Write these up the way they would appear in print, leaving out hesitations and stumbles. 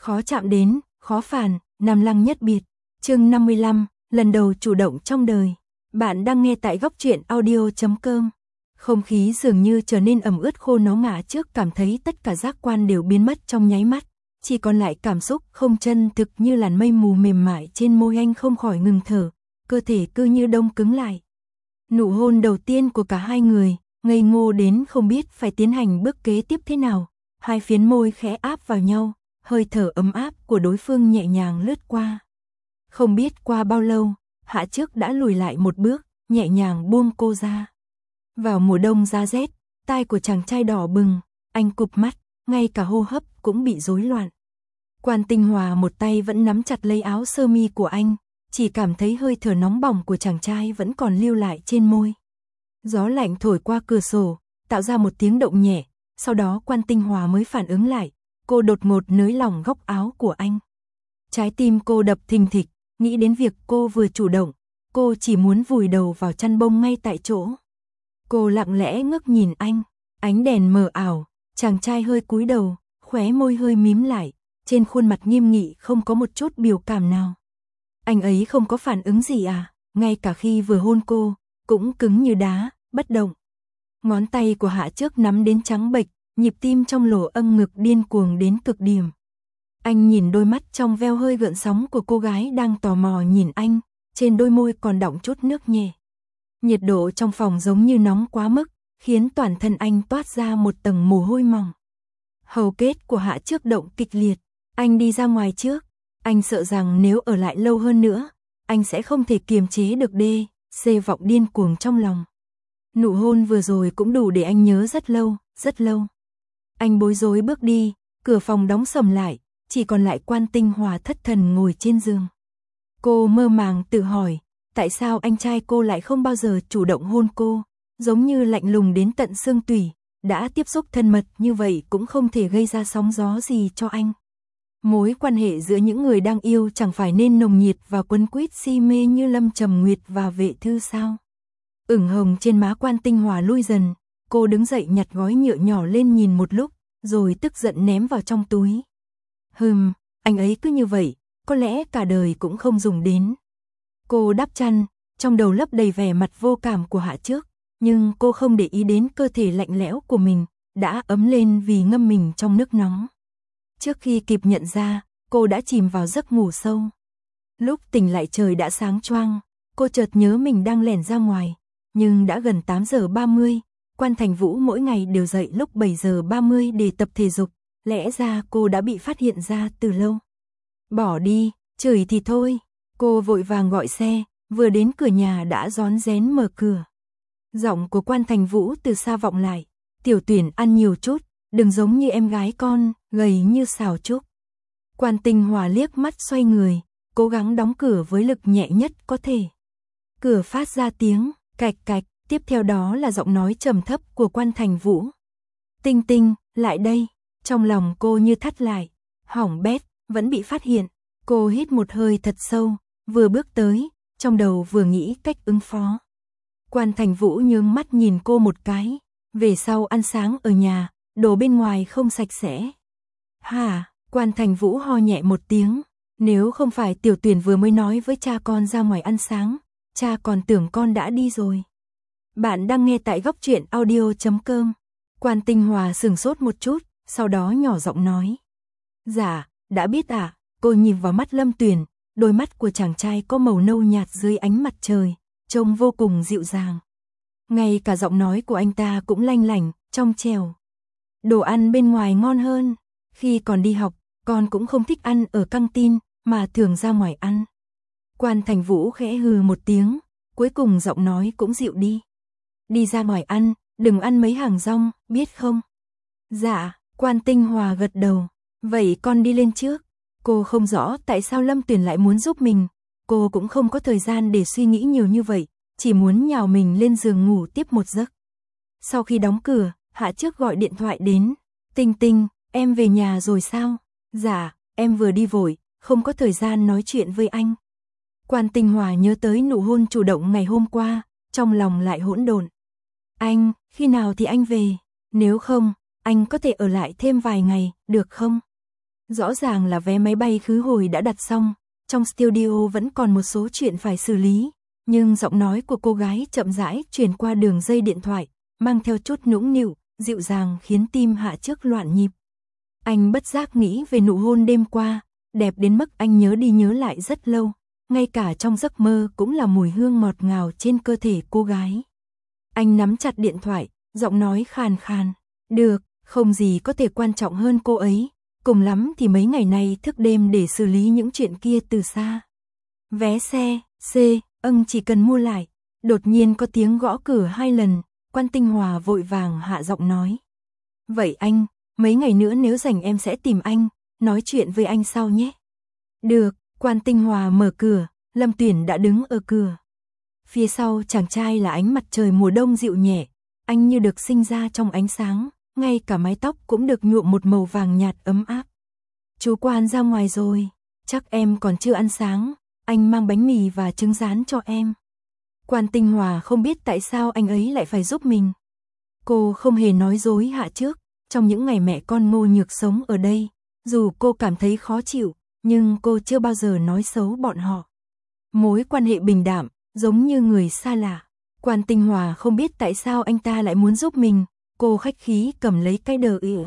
Khó chạm đến, khó phản, Nam Lăng nhất biệt. Chương 55, lần đầu chủ động trong đời. Bạn đang nghe tại góc truyện audio.com. Không khí dường như trở nên ẩm ướt khô náo ngả trước, cảm thấy tất cả giác quan đều biến mất trong nháy mắt, chỉ còn lại cảm xúc không chân thực như làn mây mù mềm mại trên môi. Anh không khỏi ngừng thở, cơ thể cứ như đông cứng lại. Nụ hôn đầu tiên của cả hai người, ngây ngô đến không biết phải tiến hành bước kế tiếp thế nào. Hai phiến môi khẽ áp vào nhau, hơi thở ấm áp của đối phương nhẹ nhàng lướt qua. Không biết qua bao lâu, Hạ Trước đã lùi lại một bước, nhẹ nhàng buông cô ra. Vào mùa đông giá rét, tai của chàng trai đỏ bừng, anh cụp mắt, ngay cả hô hấp cũng bị rối loạn. Quan Tinh Hòa một tay vẫn nắm chặt lấy áo sơ mi của anh, chỉ cảm thấy hơi thở nóng bỏng của chàng trai vẫn còn lưu lại trên môi. Gió lạnh thổi qua cửa sổ, tạo ra một tiếng động nhẹ, sau đó Quan Tinh Hòa mới phản ứng lại, cô đột ngột nới lỏng góc áo của anh. Trái tim cô đập thình thịch, nghĩ đến việc cô vừa chủ động, cô chỉ muốn vùi đầu vào chăn bông ngay tại chỗ. Cô lặng lẽ ngước nhìn anh, ánh đèn mờ ảo, chàng trai hơi cúi đầu, khóe môi hơi mím lại, trên khuôn mặt nghiêm nghị không có một chút biểu cảm nào. Anh ấy không có phản ứng gì à, ngay cả khi vừa hôn cô, cũng cứng như đá, bất động. Ngón tay của Hạ Trước nắm đến trắng bệch, nhịp tim trong lỗ âng ngực điên cuồng đến cực điểm. Anh nhìn đôi mắt trong veo hơi gợn sóng của cô gái đang tò mò nhìn anh, trên đôi môi còn đọng chút nước nhẹ. Nhiệt độ trong phòng giống như nóng quá mức, khiến toàn thân anh toát ra một tầng mồ hôi mỏng. Hầu kết của Hạ Trước động kịch liệt, anh đi ra ngoài trước, anh sợ rằng nếu ở lại lâu hơn nữa, anh sẽ không thể kiềm chế được xê vọng điên cuồng trong lòng. Nụ hôn vừa rồi cũng đủ để anh nhớ rất lâu, rất lâu. Anh bối rối bước đi, cửa phòng đóng sầm lại, chỉ còn lại Quan Tinh Hòa thất thần ngồi trên giường. Cô mơ màng tự hỏi, tại sao anh trai cô lại không bao giờ chủ động hôn cô, giống như lạnh lùng đến tận xương tủy, đã tiếp xúc thân mật như vậy cũng không thể gây ra sóng gió gì cho anh. Mối quan hệ giữa những người đang yêu chẳng phải nên nồng nhiệt và quấn quýt si mê như Lâm Trầm Nguyệt và Vệ Thư sao? Ửng hồng trên má Quan Tinh Hòa lui dần, cô đứng dậy nhặt gói nhựa nhỏ lên nhìn một lúc, rồi tức giận ném vào trong túi. Anh ấy cứ như vậy, có lẽ cả đời cũng không dùng đến. Cô đắp chăn, trong đầu lấp đầy vẻ mặt vô cảm của Hạ Trước, nhưng cô không để ý đến cơ thể lạnh lẽo của mình, đã ấm lên vì ngâm mình trong nước nóng. Trước khi kịp nhận ra, cô đã chìm vào giấc ngủ sâu. Lúc tỉnh lại trời đã sáng choang, cô chợt nhớ mình đang lẻn ra ngoài, nhưng đã gần 8 giờ 30, Quan Thành Vũ mỗi ngày đều dậy lúc 7 giờ 30 để tập thể dục, lẽ ra cô đã bị phát hiện ra từ lâu. Bỏ đi, chửi thì thôi, cô vội vàng gọi xe, vừa đến cửa nhà đã rón rén mở cửa. Giọng của Quan Thành Vũ từ xa vọng lại, Tiểu Tuyển ăn nhiều chút, đừng giống như em gái con, gầy như xào trúc. Quan Tinh Hòa liếc mắt xoay người, cố gắng đóng cửa với lực nhẹ nhất có thể. Cửa phát ra tiếng cạch cạch, tiếp theo đó là giọng nói trầm thấp của Quan Thành Vũ. Tinh Tinh, lại đây. Trong lòng cô như thắt lại, hỏng bét, vẫn bị phát hiện. Cô hít một hơi thật sâu, vừa bước tới, trong đầu vừa nghĩ cách ứng phó. Quan Thành Vũ nhướng mắt nhìn cô một cái, về sau ăn sáng ở nhà, đồ bên ngoài không sạch sẽ. Hả? Quan Thành Vũ ho nhẹ một tiếng, nếu không phải Tiểu Tuyển vừa mới nói với cha con ra ngoài ăn sáng, cha còn tưởng con đã đi rồi. Bạn đang nghe tại góc truyện audio.com. Quan Tinh Hòa sửng sốt một chút, sau đó nhỏ giọng nói. Dạ, đã biết ạ. Cô nhìn vào mắt Lâm Tuyển, đôi mắt của chàng trai có màu nâu nhạt dưới ánh mặt trời, trông vô cùng dịu dàng. Ngay cả giọng nói của anh ta cũng lanh lảnh, trong trẻo. Đồ ăn bên ngoài ngon hơn, khi còn đi học, con cũng không thích ăn ở căng tin, mà thường ra ngoài ăn. Quan Thành Vũ khẽ hừ một tiếng, cuối cùng giọng nói cũng dịu đi. Đi ra ngoài ăn, đừng ăn mấy hàng rong, biết không? Dạ. Quan Tinh Hòa gật đầu, vậy con đi lên trước. Cô không rõ tại sao Lâm Tuyển lại muốn giúp mình, cô cũng không có thời gian để suy nghĩ nhiều như vậy, chỉ muốn nhào mình lên giường ngủ tiếp một giấc. Sau khi đóng cửa, Hạ Trước gọi điện thoại đến. Tinh Tinh, em về nhà rồi sao? Dạ, em vừa đi vội, không có thời gian nói chuyện với anh. Quan Tinh Hòa nhớ tới nụ hôn chủ động ngày hôm qua, trong lòng lại hỗn độn. Anh, khi nào thì anh về? Nếu không, anh có thể ở lại thêm vài ngày, được không? Rõ ràng là vé máy bay khứ hồi đã đặt xong, trong studio vẫn còn một số chuyện phải xử lý, nhưng giọng nói của cô gái chậm rãi truyền qua đường dây điện thoại, mang theo chút nũng nịu, dịu dàng khiến tim Hạ Trước loạn nhịp. Anh bất giác nghĩ về nụ hôn đêm qua, đẹp đến mức anh nhớ đi nhớ lại rất lâu, ngay cả trong giấc mơ cũng là mùi hương ngọt ngào trên cơ thể cô gái. Anh nắm chặt điện thoại, giọng nói khàn khàn, được, không gì có thể quan trọng hơn cô ấy, cùng lắm thì mấy ngày nay thức đêm để xử lý những chuyện kia từ xa. Vé xe, chỉ cần mua lại. Đột nhiên có tiếng gõ cửa 2 lần, Quan Tinh Hòa vội vàng hạ giọng nói. Vậy anh, mấy ngày nữa nếu rảnh em sẽ tìm anh, nói chuyện với anh sau nhé. Được, Quan Tinh Hòa mở cửa, Lâm Tuyển đã đứng ở cửa. Phía sau chàng trai là ánh mặt trời mùa đông dịu nhẹ, anh như được sinh ra trong ánh sáng, ngay cả mái tóc cũng được nhuộm một màu vàng nhạt ấm áp. Chú Quan ra ngoài rồi, chắc em còn chưa ăn sáng, anh mang bánh mì và trứng rán cho em. Quan Tinh Hòa không biết tại sao anh ấy lại phải giúp mình. Cô không hề nói dối Hạ Trước, trong những ngày mẹ con Ngô Nhược sống ở đây, dù cô cảm thấy khó chịu, nhưng cô chưa bao giờ nói xấu bọn họ. Mối quan hệ bình đạm, giống như người xa lạ. Quan Tinh Hòa không biết tại sao anh ta lại muốn giúp mình, cô khách khí cầm lấy cái đờ ỉa.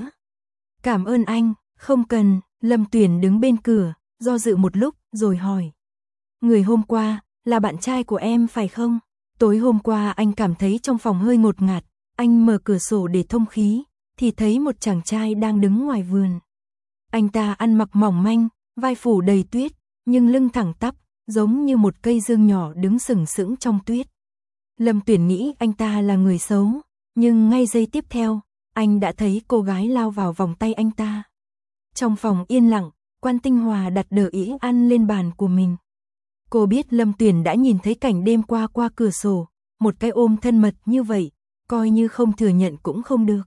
Cảm ơn anh, không cần. Lâm Tuyển đứng bên cửa, do dự một lúc rồi hỏi. Người hôm qua, là bạn trai của em phải không? Tối hôm qua anh cảm thấy trong phòng hơi ngột ngạt, anh mở cửa sổ để thông khí, thì thấy một chàng trai đang đứng ngoài vườn. Anh ta ăn mặc mỏng manh, vai phủ đầy tuyết, nhưng lưng thẳng tắp, giống như một cây dương nhỏ đứng sừng sững trong tuyết. Lâm Tuyển nghĩ anh ta là người xấu, nhưng ngay giây tiếp theo, anh đã thấy cô gái lao vào vòng tay anh ta. Trong phòng yên lặng, Quan Tinh Hòa đặt đờ ỉ ăn lên bàn của mình. Cô biết Lâm Tuyển đã nhìn thấy cảnh đêm qua qua cửa sổ, một cái ôm thân mật như vậy, coi như không thừa nhận cũng không được.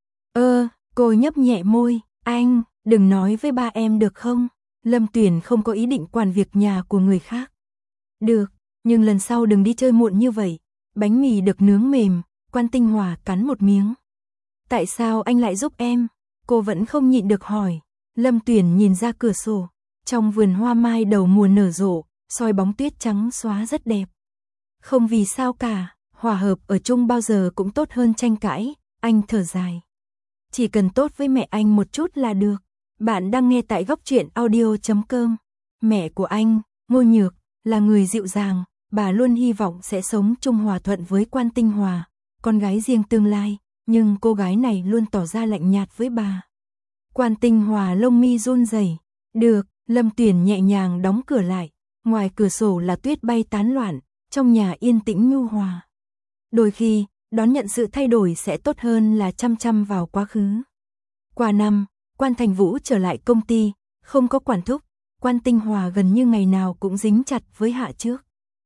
Cô nhấp nhẹ môi, anh, đừng nói với ba em được không? Lâm Tuyển không có ý định quản việc nhà của người khác. Được, nhưng lần sau đừng đi chơi muộn như vậy. Bánh mì được nướng mềm, Quan Tinh Hòa cắn một miếng. Tại sao anh lại giúp em? Cô vẫn không nhịn được hỏi. Lâm Tuyển nhìn ra cửa sổ, trong vườn hoa mai đầu mùa nở rộ, soi bóng tuyết trắng xóa rất đẹp. Không vì sao cả, hòa hợp ở chung bao giờ cũng tốt hơn tranh cãi, anh thở dài. Chỉ cần tốt với mẹ anh một chút là được. Bạn đang nghe tại góc truyện audio.com. Mẹ của anh, Ngô Nhược, là người dịu dàng, bà luôn hy vọng sẽ sống chung hòa thuận với Quan Tinh Hòa, con gái riêng tương lai, nhưng cô gái này luôn tỏ ra lạnh nhạt với bà. Quan Tinh Hòa lông mi run rẩy. Được, Lâm Tuyển nhẹ nhàng đóng cửa lại, ngoài cửa sổ là tuyết bay tán loạn, trong nhà yên tĩnh nhu hòa. Đôi khi, đón nhận sự thay đổi sẽ tốt hơn là chăm chăm vào quá khứ. Qua năm, Quan Thành Vũ trở lại công ty, không có quản thúc, Quan Tinh Hòa gần như ngày nào cũng dính chặt với Hạ Trước.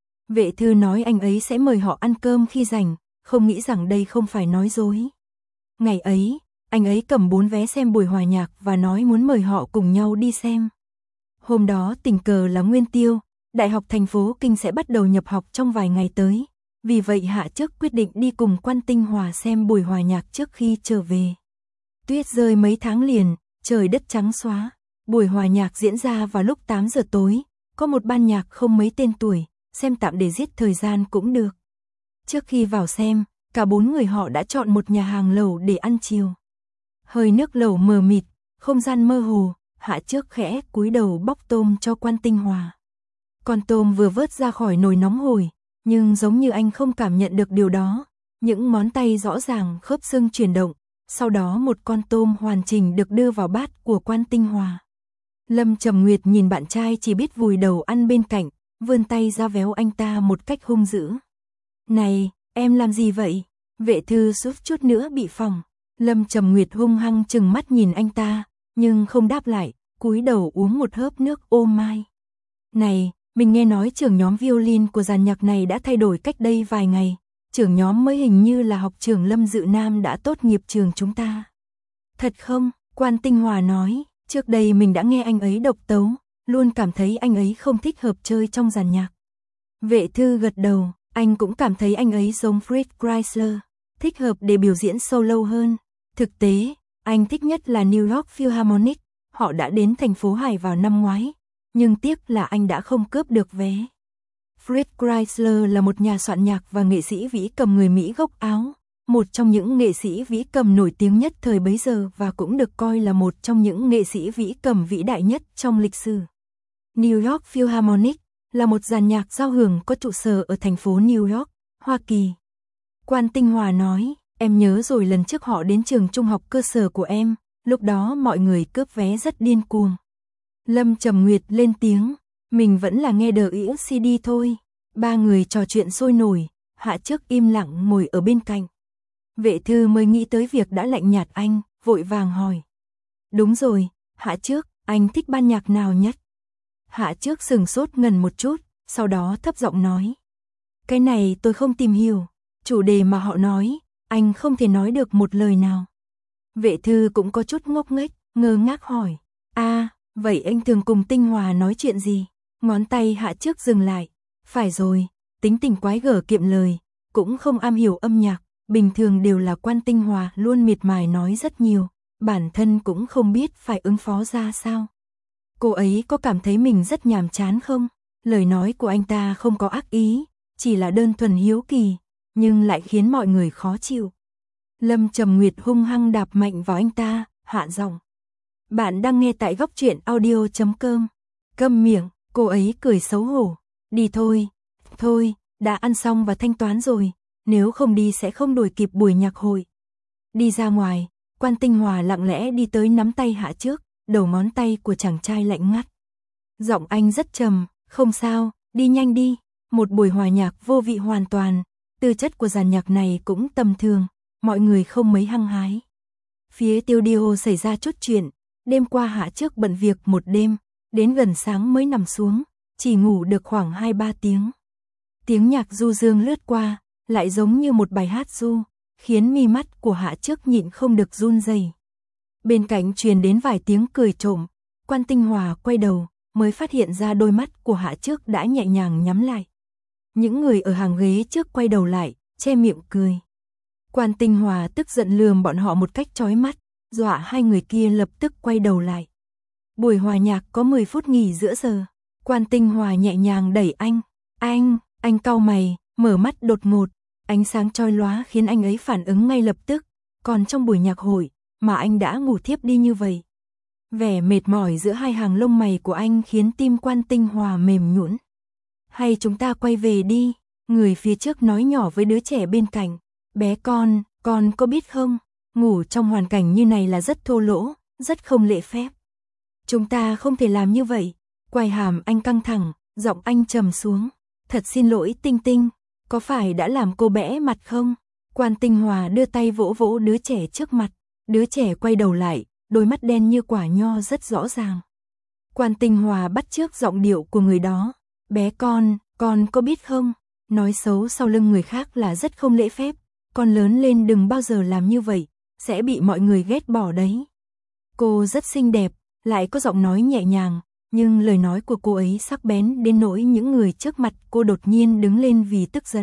Vệ thư nói anh ấy sẽ mời họ ăn cơm khi rảnh, không nghĩ rằng đây không phải nói dối. Ngày ấy, anh ấy cầm 4 vé xem buổi hòa nhạc và nói muốn mời họ cùng nhau đi xem. Hôm đó tình cờ là Nguyên Tiêu, Đại học thành phố Kinh sẽ bắt đầu nhập học trong vài ngày tới. Vì vậy Hạ Trước quyết định đi cùng Quan Tinh Hòa xem buổi hòa nhạc trước khi trở về. Tuyết rơi mấy tháng liền, trời đất trắng xóa. Buổi hòa nhạc diễn ra vào lúc 8 giờ tối, có một ban nhạc không mấy tên tuổi, xem tạm để giết thời gian cũng được. Trước khi vào xem, cả 4 người họ đã chọn một nhà hàng lẩu để ăn chiều. Hơi nước lẩu mờ mịt, không gian mơ hồ, Hạ Trước khẽ cúi đầu bóc tôm cho Quan Tinh Hòa. Con tôm vừa vớt ra khỏi nồi nóng hổi, nhưng giống như anh không cảm nhận được điều đó, những ngón tay rõ ràng khớp xương chuyển động, sau đó một con tôm hoàn chỉnh được đưa vào bát của Quan Tinh Hòa. Lâm Trầm Nguyệt nhìn bạn trai chỉ biết vùi đầu ăn bên cạnh, vươn tay ra véo anh ta một cách hung dữ. Này, em làm gì vậy? Vệ thư suýt chút nữa bị phỏng. Lâm Trầm Nguyệt hung hăng trừng mắt nhìn anh ta, nhưng không đáp lại, cúi đầu uống một hớp nước ô mai. Này, mình nghe nói trưởng nhóm violin của dàn nhạc này đã thay đổi cách đây vài ngày. Trưởng nhóm mới hình như là học trưởng Lâm Dự Nam đã tốt nghiệp trường chúng ta. Thật không? Quan Tinh Hòa nói, trước đây mình đã nghe anh ấy độc tấu, luôn cảm thấy anh ấy không thích hợp chơi trong dàn nhạc. Vệ thư gật đầu, anh cũng cảm thấy anh ấy giống Fritz Kreisler, thích hợp để biểu diễn solo hơn. Thực tế, anh thích nhất là New York Philharmonic, họ đã đến thành phố Hải vào năm ngoái, nhưng tiếc là anh đã không cướp được vé. Fred Chrysler là một nhà soạn nhạc và nghệ sĩ vĩ cầm người Mỹ gốc Áo, một trong những nghệ sĩ vĩ cầm nổi tiếng nhất thời bấy giờ và cũng được coi là một trong những nghệ sĩ vĩ cầm vĩ đại nhất trong lịch sử. New York Philharmonic là một dàn nhạc giao hưởng có trụ sở ở thành phố New York, Hoa Kỳ. Quan Tinh Hòa nói, em nhớ rồi lần trước họ đến trường trung học cơ sở của em, lúc đó mọi người cướp vé rất điên cuồng. Lâm Trầm Nguyệt lên tiếng, mình vẫn là nghe đờ ĩa CD thôi. Ba người trò chuyện sôi nổi, Hạ Trước im lặng ngồi ở bên cạnh. Vệ Thư mới nghĩ tới việc đã lạnh nhạt anh, vội vàng hỏi. Đúng rồi, Hạ Trước, anh thích ban nhạc nào nhất? Hạ Trước sừng sốt ngần một chút, sau đó thấp giọng nói. Cái này tôi không tìm hiểu, chủ đề mà họ nói, anh không thể nói được một lời nào. Vệ Thư cũng có chút ngốc nghếch, ngơ ngác hỏi. Vậy anh thường cùng Tinh Hòa nói chuyện gì? Ngón tay Hạ Trước dừng lại. Phải rồi, tính tình quái gở kiệm lời, cũng không am hiểu âm nhạc, bình thường đều là Quan Tinh Hòa luôn miệt mài nói rất nhiều, bản thân cũng không biết phải ứng phó ra sao. Cô ấy có cảm thấy mình rất nhàm chán không? Lời nói của anh ta không có ác ý, chỉ là đơn thuần hiếu kỳ, nhưng lại khiến mọi người khó chịu. Lâm Trầm Nguyệt hung hăng đạp mạnh vào anh ta, hạ giọng. Bạn đang nghe tại góc truyện audio.com. Câm miệng, cô ấy cười xấu hổ. Đi thôi. Thôi, đã ăn xong và thanh toán rồi, nếu không đi sẽ không đuổi kịp buổi nhạc hội. Đi ra ngoài, Quan Tinh Hòa lặng lẽ đi tới nắm tay Hạ Trước, đầu ngón tay của chàng trai lạnh ngắt. Giọng anh rất trầm, không sao, đi nhanh đi. Một buổi hòa nhạc vô vị hoàn toàn, tư chất của dàn nhạc này cũng tầm thường, mọi người không mấy hăng hái. Phía studio xảy ra chút chuyện, đêm qua Hạ Trước bận việc một đêm, đến gần sáng mới nằm xuống, chỉ ngủ được khoảng 2-3 tiếng. Tiếng nhạc du dương lướt qua, lại giống như một bài hát ru, khiến mi mắt của Hạ Trước nhịn không được run rẩy. Bên cạnh truyền đến vài tiếng cười trộm, Quan Tinh Hòa quay đầu, mới phát hiện ra đôi mắt của Hạ Trước đã nhẹ nhàng nhắm lại. Những người ở hàng ghế trước quay đầu lại, che miệng cười. Quan Tinh Hòa tức giận lườm bọn họ một cách chói mắt, dọa hai người kia lập tức quay đầu lại. Buổi hòa nhạc có 10 phút nghỉ giữa giờ. Quan Tinh Hòa nhẹ nhàng đẩy anh. Anh cau mày, mở mắt đột ngột. Ánh sáng chói lóa khiến anh ấy phản ứng ngay lập tức. Còn trong buổi nhạc hội, mà anh đã ngủ thiếp đi như vậy. Vẻ mệt mỏi giữa hai hàng lông mày của anh khiến tim Quan Tinh Hòa mềm nhũn. Hay chúng ta quay về đi, người phía trước nói nhỏ với đứa trẻ bên cạnh. Bé con có biết không, ngủ trong hoàn cảnh như này là rất thô lỗ, rất không lễ phép. Chúng ta không thể làm như vậy. Quai hàm anh căng thẳng, giọng anh trầm xuống. Thật xin lỗi Tinh Tinh, có phải đã làm cô bẽ mặt không? Quan Tinh Hòa đưa tay vỗ vỗ đứa trẻ trước mặt. Đứa trẻ quay đầu lại, đôi mắt đen như quả nho rất rõ ràng. Quan Tinh Hòa bắt chước giọng điệu của người đó. Bé con có biết không? Nói xấu sau lưng người khác là rất không lễ phép. Con lớn lên đừng bao giờ làm như vậy, sẽ bị mọi người ghét bỏ đấy. Cô rất xinh đẹp, lại có giọng nói nhẹ nhàng, nhưng lời nói của cô ấy sắc bén đến nỗi những người trước mặt cô đột nhiên đứng lên vì tức giận.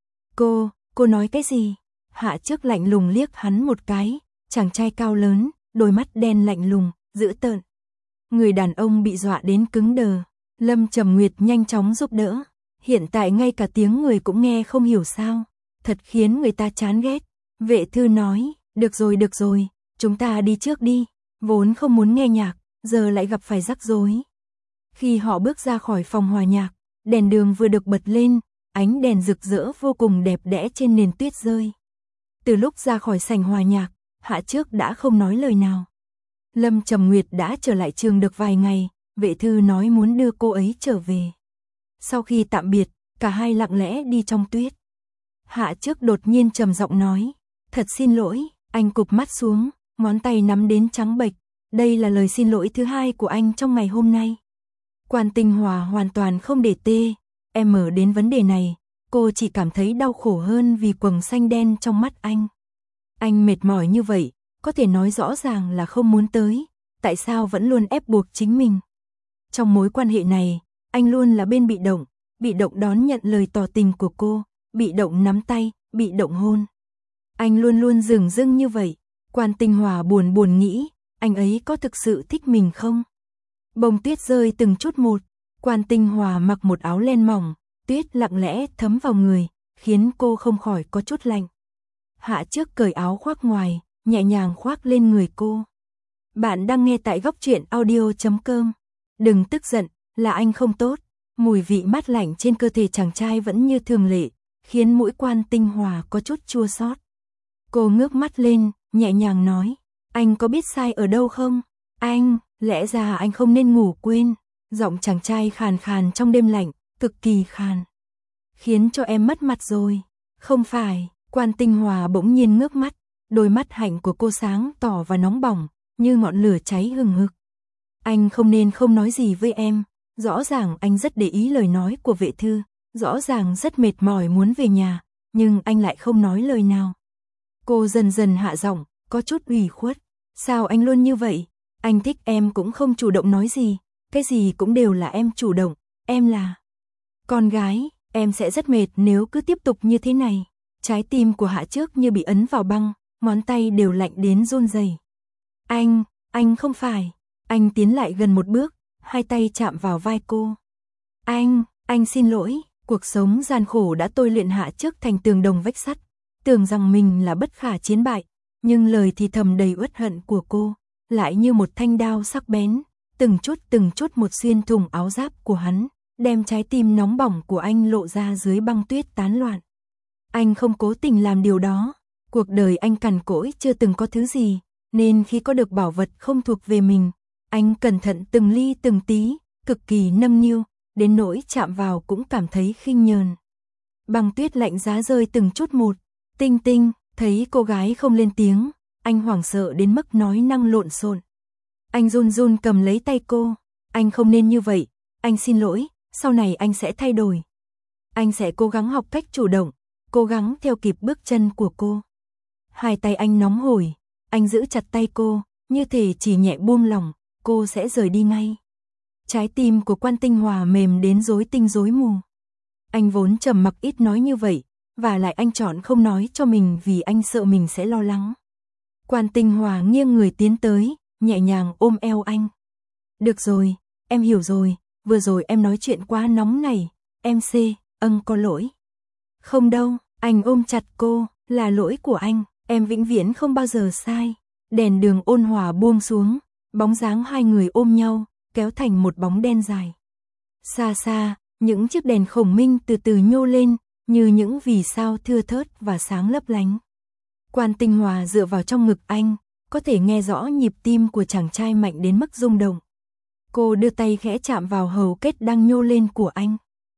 Cô nói cái gì? Hạ Trước lạnh lùng liếc hắn một cái, chàng trai cao lớn, đôi mắt đen lạnh lùng, dữ tợn. Người đàn ông bị dọa đến cứng đờ. Lâm Trầm Nguyệt nhanh chóng giúp đỡ. Hiện tại ngay cả tiếng người cũng nghe không hiểu sao. Thật khiến người ta chán ghét. Vệ Thư nói, được rồi, chúng ta đi trước đi. Vốn không muốn nghe nhạc, giờ lại gặp phải rắc rối. Khi họ bước ra khỏi phòng hòa nhạc, đèn đường vừa được bật lên, ánh đèn rực rỡ vô cùng đẹp đẽ trên nền tuyết rơi. Từ lúc ra khỏi sảnh hòa nhạc, Hạ Trước đã không nói lời nào. Lâm Trầm Nguyệt đã trở lại trường được vài ngày, Vệ Thư nói muốn đưa cô ấy trở về. Sau khi tạm biệt, cả hai lặng lẽ đi trong tuyết. Hạ Trước đột nhiên trầm giọng nói, thật xin lỗi, anh cụp mắt xuống, ngón tay nắm đến trắng bệch. Đây là lời xin lỗi thứ hai của anh trong ngày hôm nay. Quan Tinh Hòa hoàn toàn không để em mở đến vấn đề này, cô chỉ cảm thấy đau khổ hơn vì quầng xanh đen trong mắt anh. Anh mệt mỏi như vậy, có thể nói rõ ràng là không muốn tới, tại sao vẫn luôn ép buộc chính mình. Trong mối quan hệ này, anh luôn là bên bị động đón nhận lời tỏ tình của cô, bị động nắm tay, bị động hôn. Anh luôn luôn dửng dưng như vậy. Quan Tinh Hòa buồn nghĩ, anh ấy có thực sự thích mình không? Bông tuyết rơi từng chút một, Quan Tinh Hòa mặc một áo len mỏng, tuyết lặng lẽ thấm vào người, khiến cô không khỏi có chút lạnh. Hạ Trước cởi áo khoác ngoài, nhẹ nhàng khoác lên người cô. Bạn đang nghe tại góc truyện audio.com. Đừng tức giận, là anh không tốt. Mùi vị mát lạnh trên cơ thể chàng trai vẫn như thường lệ, khiến mũi Quan Tinh Hòa có chút chua xót. Cô ngước mắt lên, nhẹ nhàng nói, anh có biết sai ở đâu không? Anh, lẽ ra anh không nên ngủ quên. Giọng chàng trai khàn khàn trong đêm lạnh, cực kỳ khàn. Khiến cho em mất mặt rồi. Không phải, Quan Tinh Hòa bỗng nhiên ngước mắt, đôi mắt hạnh của cô sáng tỏ và nóng bỏng, như ngọn lửa cháy hừng hực. Anh không nên không nói gì với em, rõ ràng anh rất để ý lời nói của vệ thư, rõ ràng rất mệt mỏi muốn về nhà, nhưng anh lại không nói lời nào. Cô dần dần hạ giọng, có chút ủy khuất. Sao anh luôn như vậy? Anh thích em cũng không chủ động nói gì, cái gì cũng đều là em chủ động, em là con gái, em sẽ rất mệt nếu cứ tiếp tục như thế này. Trái tim của Hạ Trước như bị ấn vào băng, ngón tay đều lạnh đến run rẩy. Anh không phải. Anh tiến lại gần một bước, hai tay chạm vào vai cô. Anh xin lỗi, cuộc sống gian khổ đã tôi luyện Hạ Trước thành tường đồng vách sắt, tưởng rằng mình là bất khả chiến bại, nhưng lời thì thầm đầy uất hận của cô, lại như một thanh đao sắc bén, từng chút một xuyên thủng áo giáp của hắn, đem trái tim nóng bỏng của anh lộ ra dưới băng tuyết tán loạn. Anh không cố tình làm điều đó, cuộc đời anh cằn cỗi chưa từng có thứ gì, nên khi có được bảo vật không thuộc về mình, anh cẩn thận từng ly từng tí, cực kỳ nâng niu, đến nỗi chạm vào cũng cảm thấy khinh nhờn. Băng tuyết lạnh giá rơi từng chút một, Tinh Tinh, thấy cô gái không lên tiếng, anh hoảng sợ đến mức nói năng lộn xộn. Anh run run cầm lấy tay cô, anh không nên như vậy, anh xin lỗi, sau này anh sẽ thay đổi. Anh sẽ cố gắng học cách chủ động, cố gắng theo kịp bước chân của cô. Hai tay anh nóng hổi, anh giữ chặt tay cô, như thể chỉ nhẹ buông lỏng, cô sẽ rời đi ngay. Trái tim của Quan Tinh Hòa mềm đến rối tinh rối mù. Anh vốn trầm mặc ít nói như vậy, và lại anh chọn không nói cho mình vì anh sợ mình sẽ lo lắng. Quan Tinh Hòa nghiêng người tiến tới, nhẹ nhàng ôm eo anh. Được rồi, em hiểu rồi, vừa rồi em nói chuyện quá nóng này, em có lỗi. Không đâu, anh ôm chặt cô, là lỗi của anh, em vĩnh viễn không bao giờ sai. Đèn đường ôn hòa buông xuống, bóng dáng hai người ôm nhau, kéo thành một bóng đen dài. Xa xa, những chiếc đèn khổng minh từ từ nhô lên, như những vì sao thưa thớt và sáng lấp lánh. Quan Tinh Hòa dựa vào trong ngực anh, có thể nghe rõ nhịp tim của chàng trai mạnh đến mức rung động. Cô đưa tay khẽ chạm vào hầu kết đang nhô lên của anh.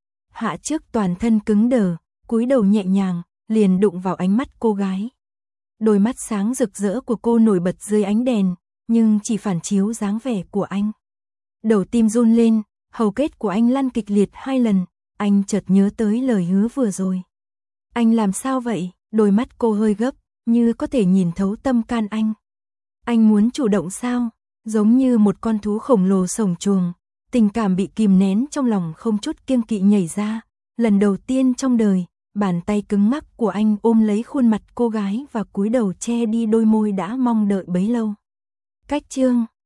Hạ Trước toàn thân cứng đờ, cúi đầu nhẹ nhàng, liền đụng vào ánh mắt cô gái. Đôi mắt sáng rực rỡ của cô nổi bật dưới ánh đèn, nhưng chỉ phản chiếu dáng vẻ của anh. Đầu tim run lên, hầu kết của anh lăn kịch liệt 2 lần, anh chợt nhớ tới lời hứa vừa rồi. Anh làm sao vậy? Đôi mắt cô hơi gấp, như có thể nhìn thấu tâm can anh. Anh muốn chủ động sao? Giống như một con thú khổng lồ sổng chuồng, tình cảm bị kìm nén trong lòng không chút kiêng kỵ nhảy ra. Lần đầu tiên trong đời, bàn tay cứng ngắc của anh ôm lấy khuôn mặt cô gái và cúi đầu che đi đôi môi đã mong đợi bấy lâu. Cách chương